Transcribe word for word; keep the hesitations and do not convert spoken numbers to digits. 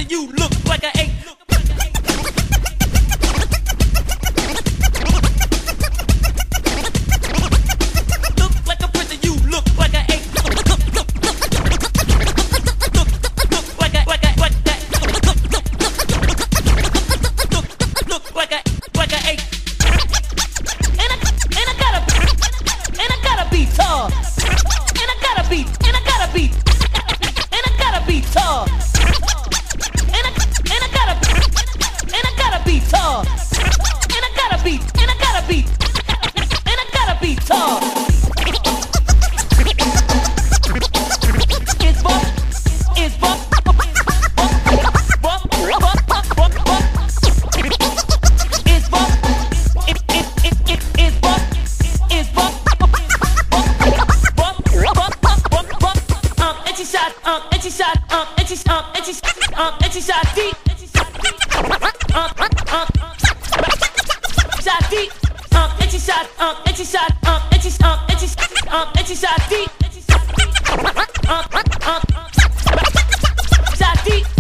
you look like an eight. Look like a prison, you look like an eight. Look, look, look, look, look, look like a, like a, like that. Look, look, look, look, look like a, like a eight. And I, and I gotta, and I gotta be tall. And I gotta be, and I gotta be, and I gotta be tall. And I, and I gotta, and I gotta be tall. And I gotta be, and I gotta be, and I gotta be tall. It's bump, it's bump, bump, bump, bump, bump, bump. It's bump, it, it, it, it, it's bump, it's bump, bump, bump, bump, bump, bump, bump. Um, etchy shot, um, etchy shot, um, etchy, um, etchy, um, etchy shot deep. Um, um, shot deep. Um, etchy shot, um, etchy shot, um, etchy, um, etchy, um, etchy shot deep. Um, um, shot deep.